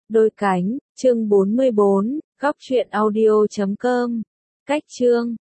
Đôi cánh, chương 44, góc truyện audio.com. Cách chương